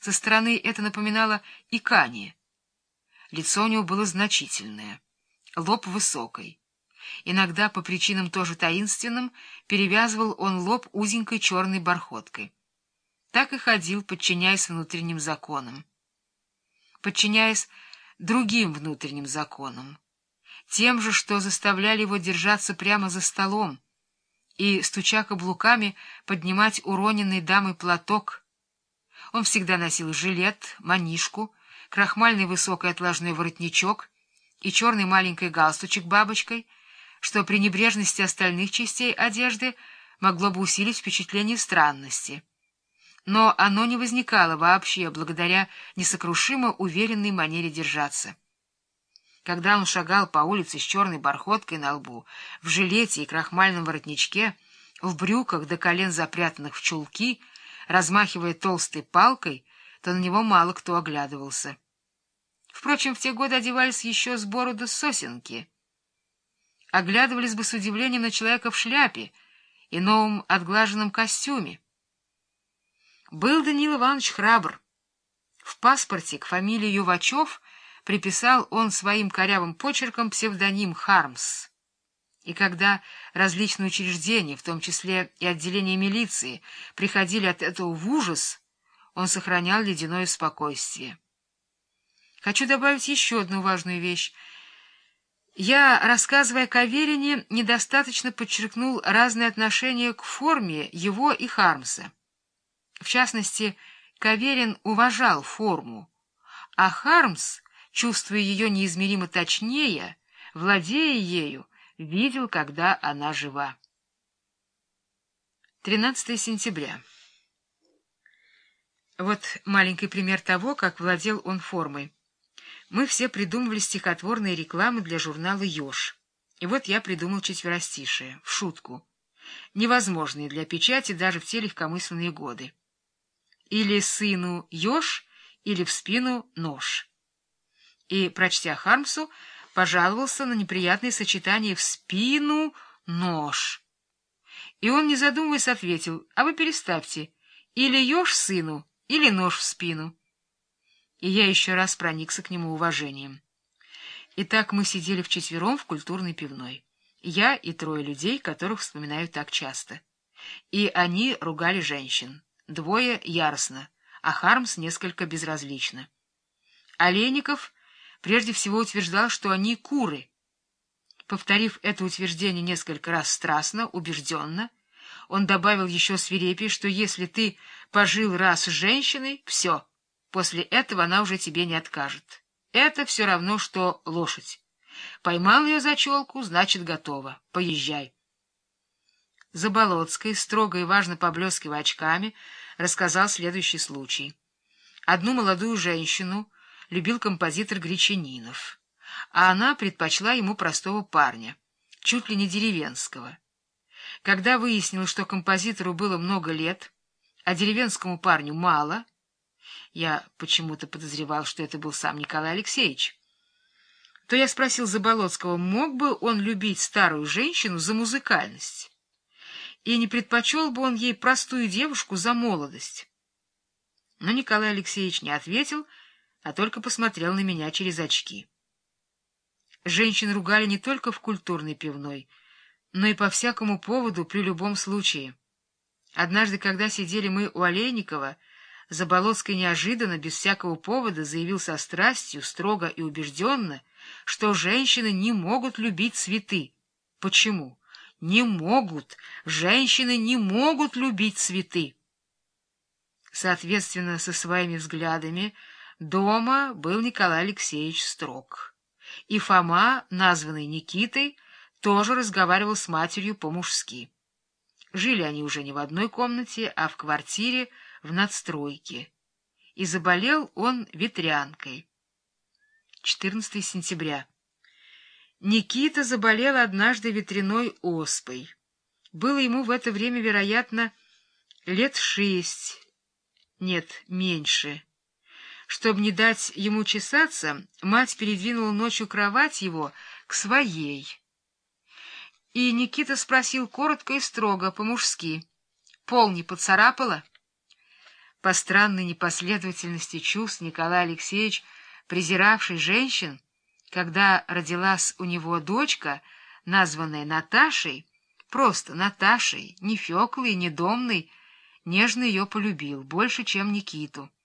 Со стороны это напоминало икание. Лицо у него было значительное, лоб высокий. Иногда, по причинам тоже таинственным, перевязывал он лоб узенькой черной бархоткой. Так и ходил, подчиняясь внутренним законам. Подчиняясь другим внутренним законам, тем же, что заставляли его держаться прямо за столом и, стуча каблуками, поднимать уроненный дамой платок. Он всегда носил жилет, манишку, крахмальный высокий отложной воротничок и черный маленький галстучек бабочкой, что при небрежности остальных частей одежды могло бы усилить впечатление странности. Но оно не возникало вообще благодаря несокрушимо уверенной манере держаться. Когда он шагал по улице с черной бархоткой на лбу, в жилете и крахмальном воротничке, в брюках до колен запрятанных в чулки, размахивая толстой палкой, то на него мало кто оглядывался. Впрочем, в те годы одевались еще с бороду сосенки. Оглядывались бы с удивлением на человека в шляпе и новом отглаженном костюме. Был Даниил Иванович храбр. В паспорте к фамилии Ювачев приписал он своим корявым почерком псевдоним Хармс. И когда различные учреждения, в том числе и отделения милиции, приходили от этого в ужас, он сохранял ледяное спокойствие. Хочу добавить еще одну важную вещь. Я, рассказывая о Каверине, недостаточно подчеркнул разные отношения к форме его и Хармса. В частности, Каверин уважал форму, а Хармс, чувствуя ее неизмеримо точнее, владея ею, видел, когда она жива. 13 сентября. Вот маленький пример того, как владел он формой. Мы все придумывали стихотворные рекламы для журнала «Еж». И вот я придумал четверостишие, в шутку, невозможные для печати даже в те легкомысленные годы. Или сыну еж, или в спину нож. И, прочтя Хармсу, пожаловался на неприятное сочетание «в спину нож». И он, не задумываясь, ответил: «А вы переставьте, или еж сыну, или нож в спину». И я еще раз проникся к нему уважением. Итак, мы сидели вчетвером в культурной пивной. Я и трое людей, которых вспоминаю так часто. И они ругали женщин. Двое яростно, а Хармс несколько безразлично. Олейников прежде всего утверждал, что они куры. Повторив это утверждение несколько раз страстно, убежденно, он добавил еще свирепее, что если ты пожил раз с женщиной, все, после этого она уже тебе не откажет. Это все равно, что лошадь. Поймал ее за челку, значит, готово. Поезжай. Заболоцкий, строго и важно поблескивая очками, рассказал следующий случай. Одну молодую женщину любил композитор Гречанинов, а она предпочла ему простого парня, чуть ли не деревенского. Когда выяснилось, что композитору было много лет, а деревенскому парню мало, я почему-то подозревал, что это был сам Николай Алексеевич, то я спросил Заболоцкого, мог бы он любить старую женщину за музыкальность, и не предпочел бы он ей простую девушку за молодость. Но Николай Алексеевич не ответил, а только посмотрел на меня через очки. Женщин ругали не только в культурной пивной, но и по всякому поводу при любом случае. Однажды, когда сидели мы у Олейникова, Заболоцкий неожиданно, без всякого повода, заявил со страстью, строго и убежденно, что женщины не могут любить цветы. Почему? Не могут. Женщины не могут любить цветы. Соответственно, со своими взглядами дома был Николай Алексеевич строг. И Фома, названный Никитой, тоже разговаривал с матерью по-мужски. Жили они уже не в одной комнате, а в квартире в надстройке. И заболел он ветрянкой. 14 сентября. Никита заболел однажды ветряной оспой. Было ему в это время, вероятно, лет 6, нет, меньше. Чтобы не дать ему чесаться, мать передвинула ночью кровать его к своей. И Никита спросил коротко и строго, по-мужски: «Пол не поцарапала?» По странной непоследовательности чувств Николай Алексеевич, презиравший женщин, когда родилась у него дочка, названная Наташей, просто Наташей, не Феклой, не Домной, нежно ее полюбил, больше, чем Никиту.